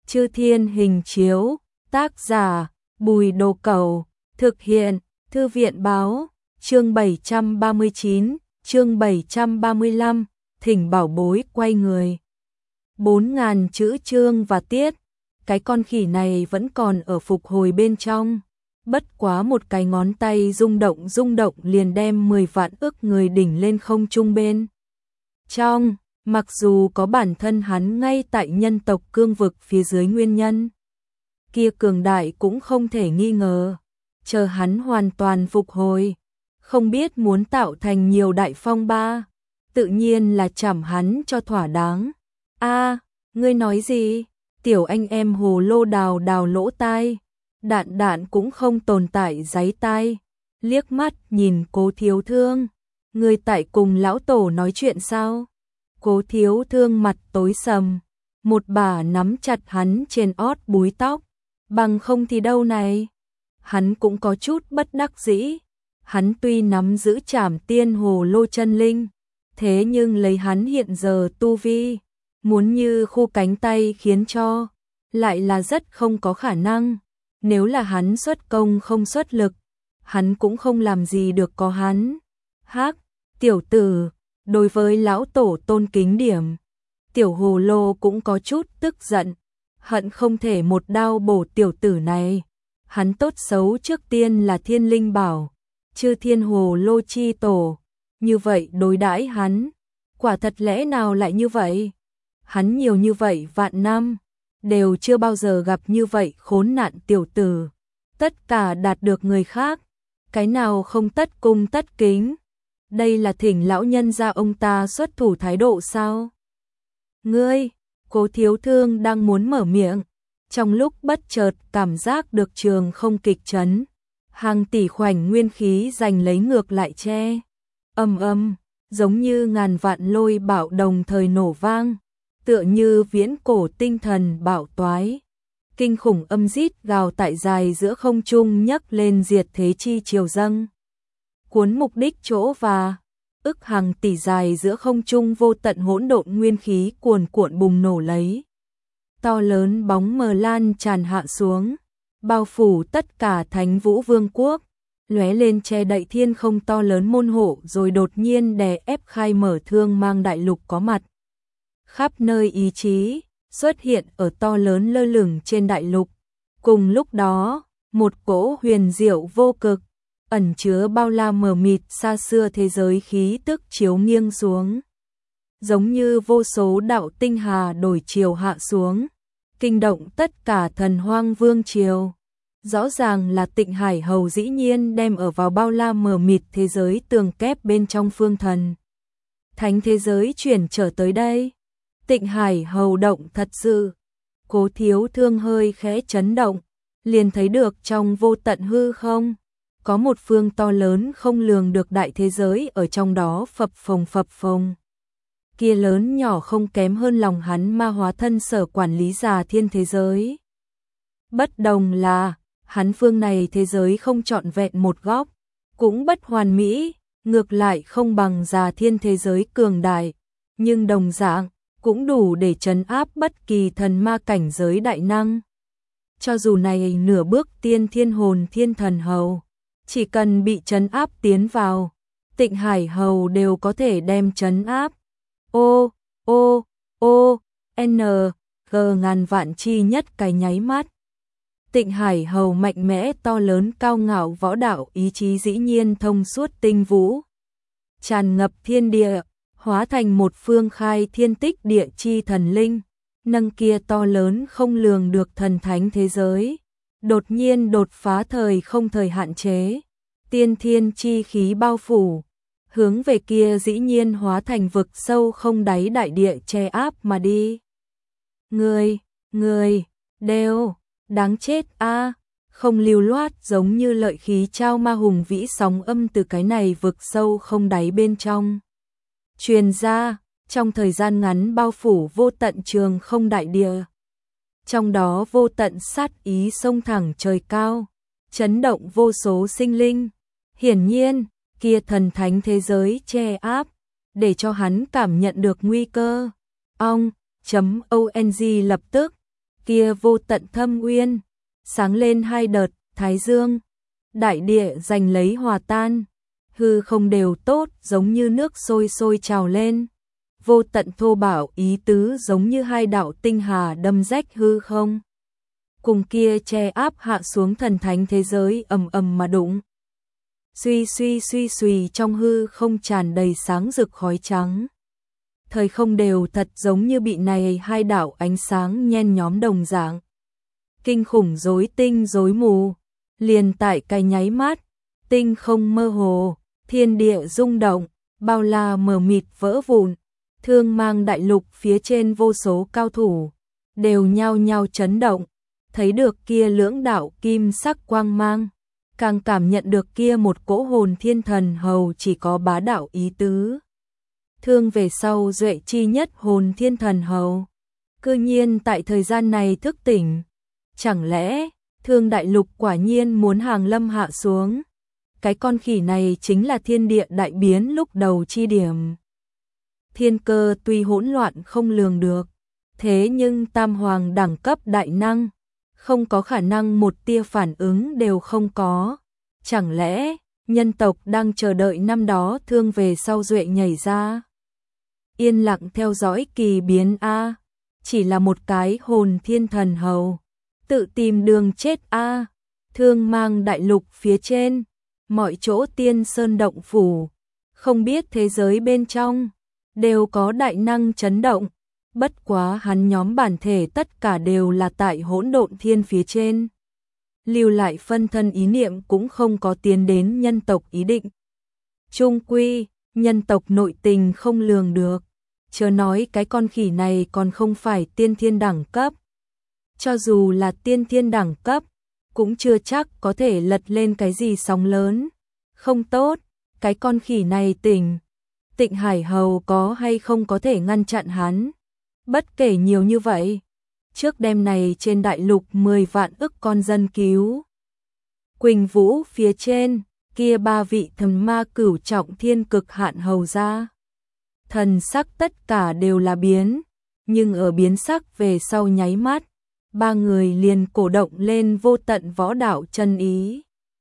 Chư Thiên Hình Chiếu, tác giả Bùi Đồ Cẩu, thực hiện Thư viện Báo, chương 739, chương 735, thỉnh bảo bối quay người. 4.000 chữ chương và tiết, cái con khỉ này vẫn còn ở phục hồi bên trong. Bất quá một cái ngón tay rung động liền đem 10 vạn ức người đỉnh lên không trung bên trong, mặc dù có bản thân hắn ngay tại nhân tộc cương vực phía dưới nguyên nhân kia cường đại cũng không thể nghi ngờ, chờ hắn hoàn toàn phục hồi, không biết muốn tạo thành nhiều đại phong ba, tự nhiên là chảm hắn cho thỏa đáng. A, ngươi nói gì? Tiểu anh em hồ lô đào đào lỗ tai, đạn cũng không tồn tại giấy tai, liếc mắt nhìn Cố Thiếu Thương, ngươi tại cùng lão tổ nói chuyện sao? Cố Thiếu Thương mặt tối sầm, một bà nắm chặt hắn trên ót búi tóc, bằng không thì đâu này. Hắn cũng có chút bất đắc dĩ, hắn tuy nắm giữ trảm tiên hồ lô chân linh, thế nhưng lấy hắn hiện giờ tu vi, muốn như khu cánh tay khiến cho, lại là rất không có khả năng. Nếu là hắn xuất công không xuất lực, hắn cũng không làm gì được có hắn. Hắc, tiểu tử, đối với lão tổ tôn kính điểm, tiểu hồ lô cũng có chút tức giận, hận không thể một đao bổ tiểu tử này. Hắn tốt xấu trước tiên là thiên linh bảo, chư thiên hồ lô chi tổ, như vậy đối đãi hắn, quả thật lẽ nào lại như vậy? Hắn nhiều như vậy vạn năm, đều chưa bao giờ gặp như vậy khốn nạn tiểu tử, tất cả đạt được người khác, cái nào không tất cung tất kính. Đây là thỉnh lão nhân gia ông ta xuất thủ thái độ sao? Ngươi, Cố Thiếu Thương đang muốn mở miệng, trong lúc bất chợt cảm giác được trường không kịch chấn, hàng tỷ khoảnh nguyên khí giành lấy ngược lại che. Âm, giống như ngàn vạn lôi bạo đồng thời nổ vang, tựa như viễn cổ tinh thần bạo toái. Kinh khủng âm rít gào tại dài giữa không trung nhấc lên diệt thế chi triều dâng. Cuốn mục đích chỗ và ức hàng tỷ dài giữa không trung vô tận hỗn độn nguyên khí cuồn cuộn bùng nổ lấy. To lớn bóng mờ lan tràn hạ xuống, bao phủ tất cả Thánh Vũ Vương quốc, lóe lên che đậy thiên không to lớn môn hộ rồi đột nhiên đè ép khai mở thương mang đại lục có mặt. Khắp nơi ý chí xuất hiện ở to lớn lơ lửng trên đại lục. Cùng lúc đó, một cỗ huyền diệu vô cực, ẩn chứa bao la mờ mịt xa xưa thế giới khí tức chiếu nghiêng xuống. Giống như vô số đạo tinh hà đổi chiều hạ xuống, kinh động tất cả thần hoang vương triều. Rõ ràng là Tịnh Hải Hầu dĩ nhiên đem ở vào bao la mờ mịt thế giới tường kép bên trong phương thần. Thánh thế giới chuyển trở tới đây. Tịnh Hải Hầu động thật sự. Cố Thiếu Thương hơi khẽ chấn động, liền thấy được trong vô tận hư không, có một phương to lớn không lường được đại thế giới ở trong đó phập phồng. Kia lớn nhỏ không kém hơn lòng hắn ma hóa thân sở quản lý già thiên thế giới. Bất đồng là, hắn phương này thế giới không trọn vẹn một góc, cũng bất hoàn mỹ, ngược lại không bằng già thiên thế giới cường đại, nhưng đồng dạng, cũng đủ để trấn áp bất kỳ thần ma cảnh giới đại năng. Cho dù này nửa bước tiên thiên hồn thiên thần hầu, chỉ cần bị trấn áp tiến vào, Tịnh Hải Hầu đều có thể đem trấn áp. G ngàn vạn chi nhất cái nháy mắt. Tịnh Hải Hầu mạnh mẽ to lớn cao ngạo võ đạo ý chí dĩ nhiên thông suốt tinh vũ, tràn ngập thiên địa, hóa thành một phương khai thiên tích địa chi thần linh, nâng kia to lớn không lường được thần thánh thế giới, đột nhiên đột phá thời không thời hạn chế, tiên thiên chi khí bao phủ, hướng về kia dĩ nhiên hóa thành vực sâu không đáy đại địa che áp mà đi. Người, đều, đáng chết a, không lưu loát giống như lợi khí trao ma hùng vĩ sóng âm từ cái này vực sâu không đáy bên trong. Truyền ra, trong thời gian ngắn bao phủ vô tận trường không đại địa. Trong đó vô tận sát ý xông thẳng trời cao, chấn động vô số sinh linh. Hiển nhiên, kia thần thánh thế giới che áp, để cho hắn cảm nhận được nguy cơ. Ong.ong lập tức, kia vô tận thâm uyên, sáng lên hai đợt thái dương, đại địa giành lấy hòa tan, hư không đều tốt giống như nước sôi sôi trào lên, vô tận thô bạo ý tứ giống như hai đạo tinh hà đâm rách hư không. Cùng kia che áp hạ xuống thần thánh thế giới ầm ầm mà đụng. Suy suy suy suy trong hư không tràn đầy sáng rực khói trắng. Thời không đều thật giống như bị này hai đạo ánh sáng nhen nhóm đồng dạng. Kinh khủng rối tinh rối mù, liền tại cái nháy mắt, tinh không mơ hồ, thiên địa rung động, bao la mờ mịt vỡ vụn, Thương Mang đại lục phía trên vô số cao thủ đều nhao nhao chấn động, thấy được kia lưỡng đạo kim sắc quang mang, càng cảm nhận được kia một cỗ hồn thiên thần hầu chỉ có bá đạo ý tứ. Thương về sau duệ chi nhất hồn thiên thần hầu, cư nhiên tại thời gian này thức tỉnh, chẳng lẽ Thương đại lục quả nhiên muốn hàng lâm hạ xuống? Cái con khỉ này chính là thiên địa đại biến lúc đầu chi điểm. Thiên cơ tuy hỗn loạn không lường được, thế nhưng tam hoàng đẳng cấp đại năng, không có khả năng một tia phản ứng đều không có. Chẳng lẽ nhân tộc đang chờ đợi năm đó Thương về sau duệ nhảy ra? Yên lặng theo dõi kỳ biến a, chỉ là một cái hồn thiên thần hầu, tự tìm đường chết a. Thương Mang đại lục phía trên, mọi chỗ tiên sơn động phủ, không biết thế giới bên trong đều có đại năng chấn động, bất quá hắn nhóm bản thể tất cả đều là tại hỗn độn thiên phía trên. Lưu lại phân thân ý niệm cũng không có tiến đến nhân tộc ý định. Chung quy, nhân tộc nội tình không lường được, chớ nói cái con khỉ này còn không phải tiên thiên đẳng cấp. Cho dù là tiên thiên đẳng cấp, cũng chưa chắc có thể lật lên cái gì sóng lớn. Không tốt, cái con khỉ này Tịnh Hải Hầu có hay không có thể ngăn chặn hắn. Bất kể nhiều như vậy, trước đêm này trên đại lục 10 vạn ức con dân cứu. Quỳnh Vũ phía trên, kia ba vị thần ma cửu trọng thiên cực hạn hầu ra. Thần sắc tất cả đều là biến, nhưng ở biến sắc về sau nháy mắt, ba người liền cổ động lên vô tận võ đạo chân ý.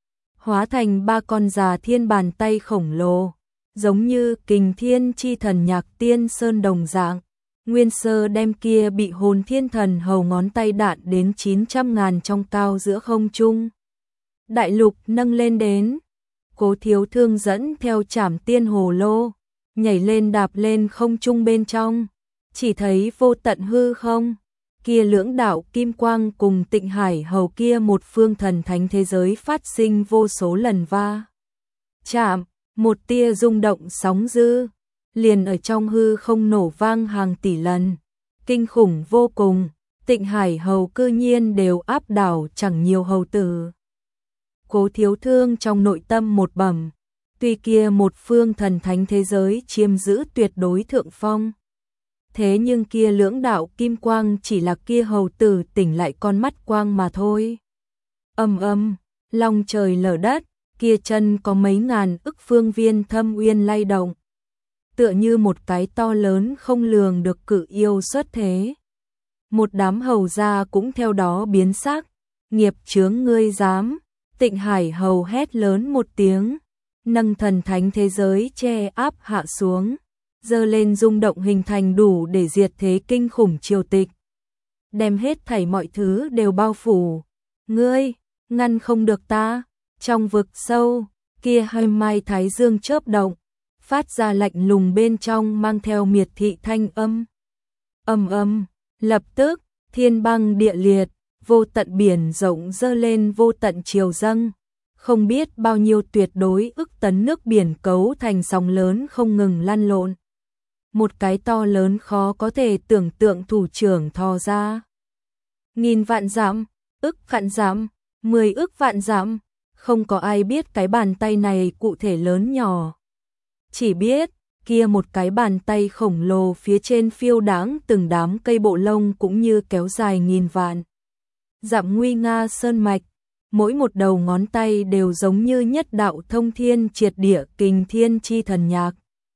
Hóa thành ba con già thiên bàn tay khổng lồ, giống như kình thiên chi thần nhạc tiên sơn đồng dạng. Nguyên sơ đem kia bị hồn thiên thần hầu ngón tay đạn đến 900.000 trong cao giữa không trung. Đại lục nâng lên đến, Cố Thiếu Thương dẫn theo trảm tiên hồ lô, nhảy lên đạp lên không trung bên trong, chỉ thấy vô tận hư không, kia lưỡng đạo kim quang cùng Tịnh Hải Hầu kia một phương thần thánh thế giới phát sinh vô số lần va chạm, một tia rung động sóng dư, liền ở trong hư không nổ vang hàng tỷ lần, kinh khủng vô cùng. Tịnh Hải Hầu cư nhiên đều áp đảo chẳng nhiều hầu tử. Cố Thiếu Thương trong nội tâm một bẩm, tuy kia một phương thần thánh thế giới chiếm giữ tuyệt đối thượng phong, thế nhưng kia lưỡng đạo kim quang chỉ là kia hầu tử tỉnh lại con mắt quang mà thôi. Ầm ầm, long trời lở đất, kia chân có mấy ngàn ức phương viên thâm uyên lay động, tựa như một cái to lớn không lường được cự yêu xuất thế. Một đám hầu gia cũng theo đó biến sắc, nghiệp chướng ngươi dám. Tịnh Hải Hầu hét lớn một tiếng, nâng thần thánh thế giới che áp hạ xuống, giơ lên rung động hình thành đủ để diệt thế kinh khủng triều tịch, đem hết thảy mọi thứ đều bao phủ. Ngươi ngăn không được ta. Trong vực sâu, kia hai mai thái dương chớp động, phát ra lạnh lùng bên trong mang theo miệt thị thanh âm. Ầm ầm, lập tức thiên băng địa liệt, vô tận biển rộng dơ lên vô tận triều dâng, không biết bao nhiêu tuyệt đối ức tấn nước biển cấu thành sóng lớn không ngừng lăn lộn. Một cái to lớn khó có thể tưởng tượng thủ trưởng thò ra. 1000 vạn dặm, ức vạn dặm, 10 ức vạn dặm, không có ai biết cái bàn tay này cụ thể lớn nhỏ. Chỉ biết, kia một cái bàn tay khổng lồ phía trên phiêu đãng từng đám cây bộ lông cũng như kéo dài 1000 vạn dặm nguy nga sơn mạch, mỗi một đầu ngón tay đều giống như nhất đạo thông thiên triệt địa kình thiên chi thần nhạc.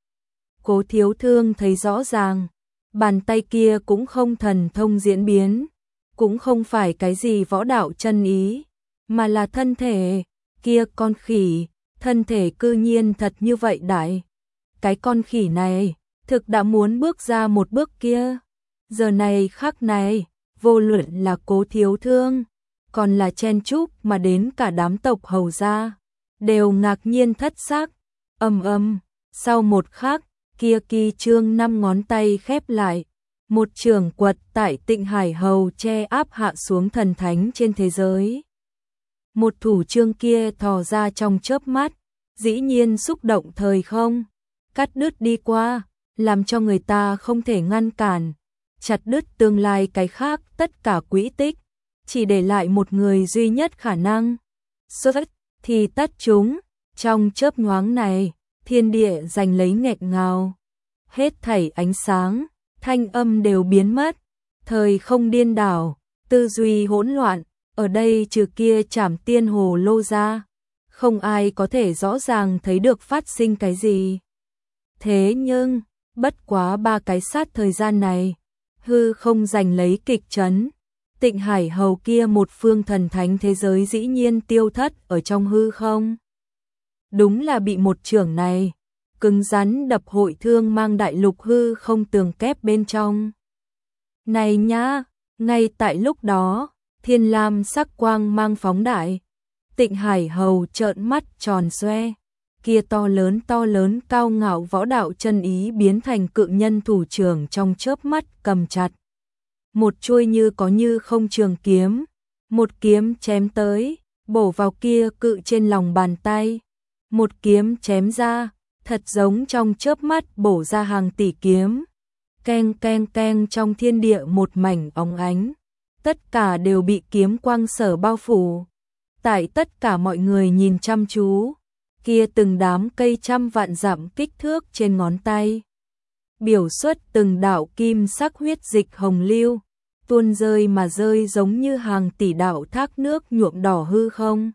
Cố Thiếu Thương thấy rõ ràng, bàn tay kia cũng không thần thông diễn biến, cũng không phải cái gì võ đạo chân ý, mà là thân thể, kia con khỉ, thân thể cư nhiên thật như vậy đại. Cái con khỉ này, thực đã muốn bước ra một bước kia. Giờ này khắc này, vô luận là Cố Thiếu Thương, còn là chen chúc mà đến cả đám tộc hầu gia, đều ngạc nhiên thất sắc. Sau một khắc, kia Kỳ Trương 5 ngón tay khép lại, một trường quật tại Tịnh Hải Hầu che áp hạ xuống thần thánh trên thế giới. Một thủ chương kia thò ra trong chớp mắt, dĩ nhiên xúc động thời không, cắt đứt đi qua, làm cho người ta không thể ngăn cản, chặt đứt tương lai cái khác tất cả quỹ tích, chỉ để lại một người duy nhất khả năng. Xuất thì tắt chúng, trong chớp nhoáng này, thiên địa giành lấy nghẹn ngào. Hết thảy ánh sáng, thanh âm đều biến mất, thời không điên đảo, tư duy hỗn loạn, ở đây trừ kia Trảm Tiên Hồ Lô ra, không ai có thể rõ ràng thấy được phát sinh cái gì. Thế nhưng, bất quá 3 cái sát thời gian này, hư không giành lấy kịch chấn, Tịnh Hải Hầu kia một phương thần thánh thế giới dĩ nhiên tiêu thất ở trong hư không. Đúng là bị một chưởng này, cứng rắn đập hội thương mang đại lục hư không tường kép bên trong. Này nhá, ngay tại lúc đó, thiên lam sắc quang mang phóng đại, Tịnh Hải Hầu trợn mắt tròn xoe, kia to lớn cao ngạo võ đạo chân ý biến thành cự nhân thủ trưởng trong chớp mắt cầm chặt. Một chuôi như có như không trường kiếm, một kiếm chém tới, bổ vào kia cự trên lòng bàn tay. Một kiếm chém ra, thật giống trong chớp mắt bổ ra hàng tỷ kiếm. Keng keng keng trong thiên địa một mảnh óng ánh. Tất cả đều bị kiếm quang sở bao phủ. Tại tất cả mọi người nhìn chăm chú, kia từng đám cây trăm vạn dặm kích thước trên ngón tay. Biểu xuất từng đạo kim sắc huyết dịch hồng lưu, tuôn rơi mà rơi giống như hàng tỷ đạo thác nước nhuộm đỏ hư không.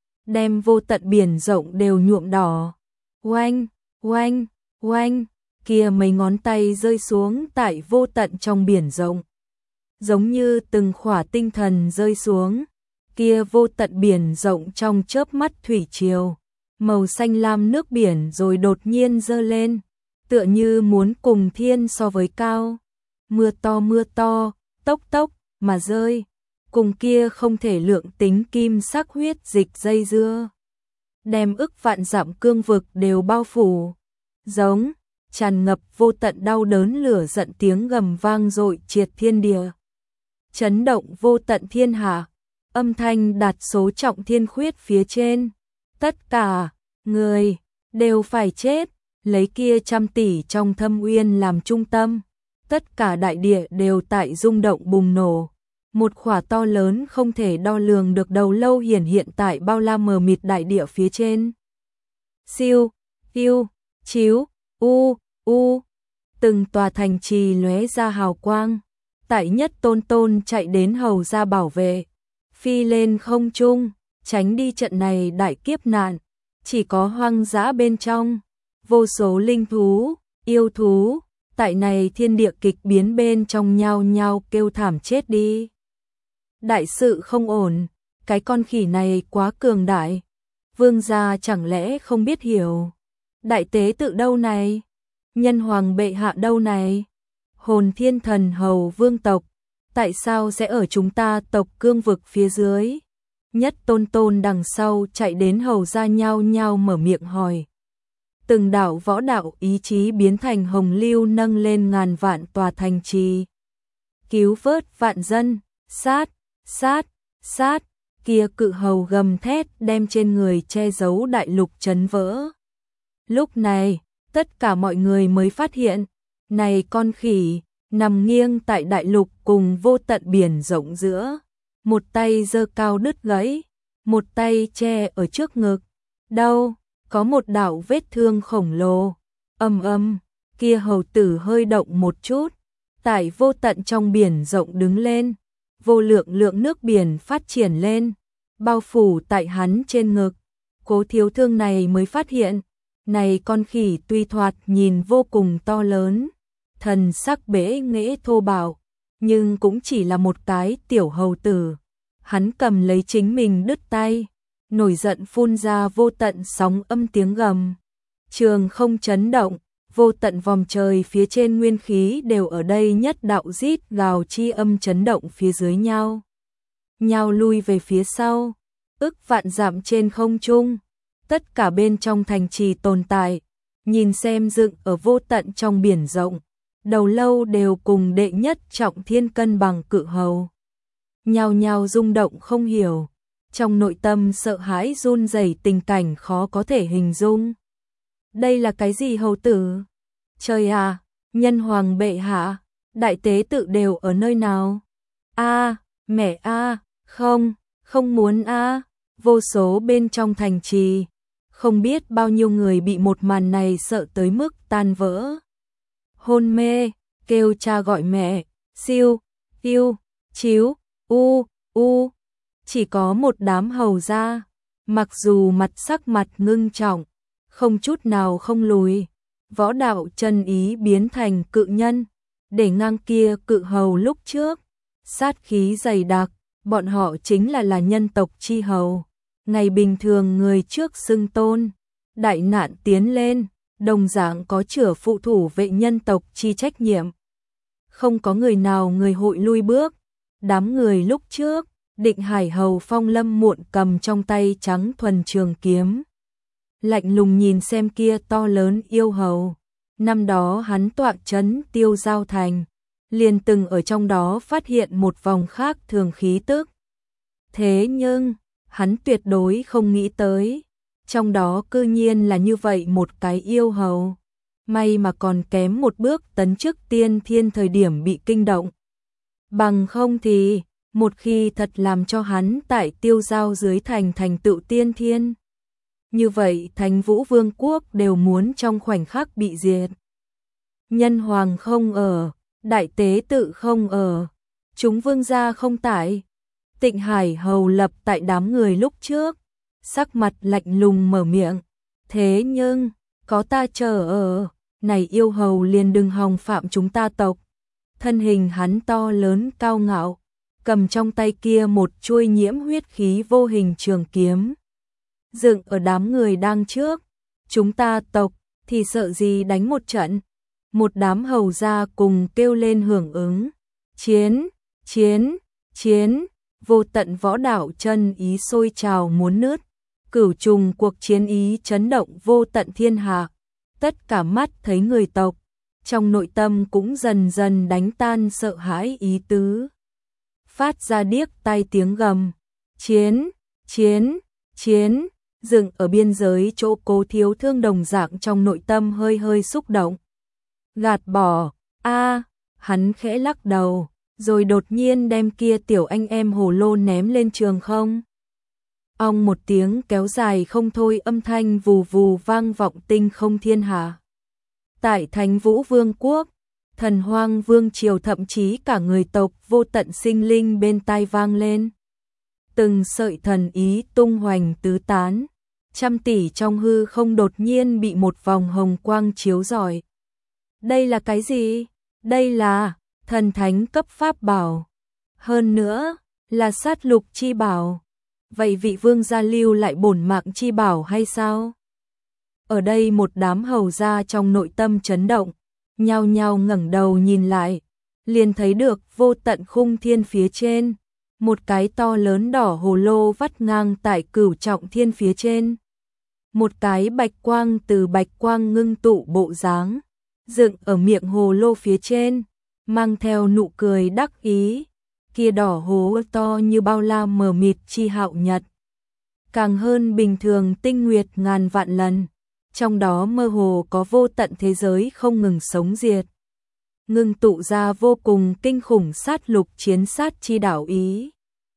Đem vô tận biển rộng đều nhuộm đỏ. Oanh, oanh, oanh, kia mấy ngón tay rơi xuống tại vô tận trong biển rộng. Giống như từng khỏa tinh thần rơi xuống, kia vô tận biển rộng trong chớp mắt thủy triều, màu xanh lam nước biển rồi đột nhiên dơ lên, tựa như muốn cùng thiên so với cao. Mưa to, tốc tốc mà rơi, cùng kia không thể lượng tính kim sắc huyết dịch dây dưa, đem ức vạn dặm cương vực đều bao phủ. Giống, tràn ngập vô tận đau đớn lửa giận tiếng gầm vang dội triệt thiên địa, chấn động vô tận thiên hạ, âm thanh đạt số trọng thiên khuyết phía trên. Tất cả người đều phải chết, lấy kia trăm tỷ trong thâm uyên làm trung tâm, tất cả đại địa đều tại rung động bùng nổ. Một khỏa to lớn không thể đo lường được đầu lâu hiển hiện tại bao la mờ mịt đại địa phía trên. Siêu, hiu, chiếu, u, từng tòa thành trì lóe ra hào quang. Tại Nhất Tôn chạy đến hầu ra bảo vệ, phi lên không trung, tránh đi trận này đại kiếp nạn. Chỉ có hoang dã bên trong, vô số linh thú, yêu thú, tại này thiên địa kịch biến bên trong nhao nhao kêu thảm chết đi. Đại sự không ổn, cái con khỉ này quá cường đại, vương gia chẳng lẽ không biết hiểu. Đại tế tự đâu này? Nhân hoàng bệ hạ đâu này? Hồn Thiên Thần Hầu vương tộc, tại sao sẽ ở chúng ta tộc cương vực phía dưới? Nhất Tôn đằng sau chạy đến hầu ra nhao nhao mở miệng hỏi. Từng đạo võ đạo ý chí biến thành hồng lưu nâng lên ngàn vạn tòa thành trì. Cứu vớt vạn dân, sát, kia cự hầu gầm thét đem trên người che giấu đại lục chấn vỡ. Lúc này, tất cả mọi người mới phát hiện, này con khỉ, nằm nghiêng tại đại lục cùng vô tận biển rộng giữa. Một tay giơ cao đứt gãy, một tay che ở trước ngực. Đâu, có một đạo vết thương khổng lồ. Kia hầu tử hơi động một chút, tại vô tận trong biển rộng đứng lên, vô lượng nước biển phát triển lên, bao phủ tại hắn trên ngực. Cố Thiếu Thương này mới phát hiện, này con khỉ tuy thoạt nhìn vô cùng to lớn, thần sắc bẽ nghễ thô bạo, nhưng cũng chỉ là một cái tiểu hầu tử. Hắn cầm lấy chính mình đứt tay, nổi giận phun ra vô tận sóng âm tiếng gầm. Trường không chấn động, vô tận vòng trời phía trên nguyên khí đều ở đây nhất đạo rít gào chi âm chấn động phía dưới nhau. Nhau lui về phía sau, ức vạn dặm trên không trung, tất cả bên trong thành trì tồn tại, nhìn xem dựng ở vô tận trong biển rộng, đầu lâu đều cùng đệ nhất trọng thiên cân bằng cự hầu. Nhao nhao rung động không hiểu, trong nội tâm sợ hãi run rẩy tình cảnh khó có thể hình dung. Đây là cái gì hầu tử? Trời à, nhân hoàng bệ hạ, đại tế tự đều ở nơi nào? A, mẹ a, không muốn a, vô số bên trong thành trì, không biết bao nhiêu người bị một màn này sợ tới mức tan vỡ. Hôn mê, kêu cha gọi mẹ, siêu, yêu, chíu, u, chỉ có một đám hầu gia, mặc dù sắc mặt ngưng trọng, không chút nào không lùi, võ đạo chân ý biến thành cự nhân, để ngang kia cự hầu lúc trước, sát khí dày đặc, bọn họ chính là nhân tộc chi hầu, ngày bình thường người trước xưng tôn, đại nạn tiến lên, đồng dạng có chữa phụ thủ vệ nhân tộc chi trách nhiệm. Không có người nào người hội lui bước, đám người lúc trước, Định Hải hầu Phong Lâm Muộn cầm trong tay trắng thuần trường kiếm. Lạnh lùng nhìn xem kia to lớn yêu hầu, năm đó hắn tọa trấn Tiêu Giao Thành, liền từng ở trong đó phát hiện một vòng khác thường khí tức. Thế nhưng, hắn tuyệt đối không nghĩ tới, trong đó cư nhiên là như vậy một cái yêu hầu. May mà còn kém một bước tấn chức tiên thiên thời điểm bị kinh động. Bằng không thì, một khi thật làm cho hắn tại Tiêu Giao dưới thành thành tựu tiên thiên. Như vậy Thánh Vũ Vương quốc đều muốn trong khoảnh khắc bị diệt. Nhân hoàng không ở, đại tế tự không ở, chúng vương gia không tại. Tịnh Hải hầu lập tại đám người lúc trước, sắc mặt lạnh lùng mở miệng. Thế nhưng, có ta chờ ở, này yêu hầu liền đừng hòng phạm chúng ta tộc. Thân hình hắn to lớn cao ngạo, cầm trong tay kia một chuôi nhiễm huyết khí vô hình trường kiếm. Dựng ở đám người đang trước, chúng ta tộc thì sợ gì đánh một trận. Một đám hầu gia cùng kêu lên hưởng ứng. Chiến, chiến, chiến, vô tận võ đạo chân ý sôi trào muốn nứt. Cửu trùng cuộc chiến ý chấn động vô tận thiên hạ. Tất cả mắt thấy người tộc, trong nội tâm cũng dần dần đánh tan sợ hãi ý tứ. Phát ra điếc tai tiếng gầm. Chiến, chiến, chiến, dừng ở biên giới chỗ Cố Thiếu Thương đồng dạng trong nội tâm hơi hơi xúc động. Gạt bỏ, hắn khẽ lắc đầu, rồi đột nhiên đem kia tiểu anh em hồ lô ném lên trường không. Ong một tiếng kéo dài không thôi âm thanh vù vù vang vọng tinh không thiên hạ. Tại Thánh Vũ Vương quốc, Thần Hoang Vương triều thậm chí cả người tộc vô tận sinh linh bên tai vang lên. Từng sợi thần ý tung hoành tứ tán, trăm tỷ trong hư không đột nhiên bị một vòng hồng quang chiếu rọi. Đây là cái gì? Đây là thần thánh cấp pháp bảo. Hơn nữa, là sát lục chi bảo. Vậy vị vương gia lưu lại bổn mạng chi bảo hay sao? Ở đây một đám hầu gia trong nội tâm chấn động, nhao nhao ngẩng đầu nhìn lại, liền thấy được vô tận khung thiên phía trên, một cái to lớn đỏ hồ lô vắt ngang tại cửu trọng thiên phía trên. Một cái bạch quang từ bạch quang ngưng tụ bộ dáng, dựng ở miệng hồ lô phía trên, mang theo nụ cười đắc ý. Kia đỏ hố to như bao la mờ mịt chi hạo nhật, càng hơn bình thường tinh nguyệt ngàn vạn lần, trong đó mơ hồ có vô tận thế giới không ngừng sống diệt, ngưng tụ ra vô cùng kinh khủng sát lục chiến sát chi đạo ý.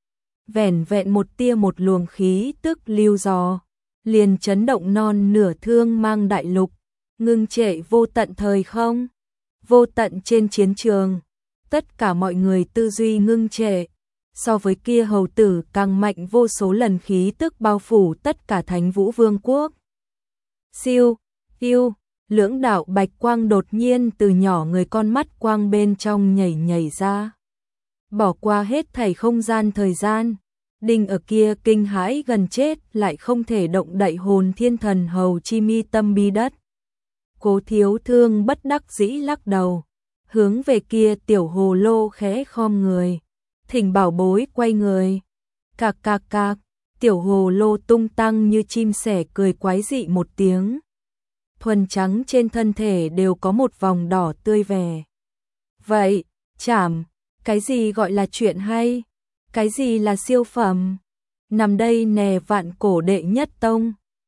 Vẻn vẹn một tia một luồng khí tức lưu dò, liền chấn động non nửa thương mang đại lục, ngưng trệ vô tận thời không, vô tận trên chiến trường. Tất cả mọi người tư duy ngưng trệ, so với kia hầu tử càng mạnh vô số lần khí tức bao phủ tất cả Thánh Vũ Vương quốc. Siêu, yêu, lưỡng đạo bạch quang đột nhiên từ nhỏ người con mắt quang bên trong nhảy nhảy ra. bỏ qua hết thảy không gian thời gian. Đinh ở kia kinh hãi gần chết lại không thể động đậy hồn thiên thần hầu chi mi tâm bi đất. Cố Thiếu Thương bất đắc dĩ lắc đầu, hướng về kia tiểu hồ lô khẽ khom người. Thỉnh bảo bối quay người. Cạc cạc cạc, tiểu hồ lô tung tăng như chim sẻ cười quái dị một tiếng. Thuần trắng trên thân thể đều có một vòng đỏ tươi vẻ. Vậy, chảm, cái gì gọi là chuyện hay? Cái gì là siêu phẩm? Nằm đây nè vạn cổ đệ nhất tông.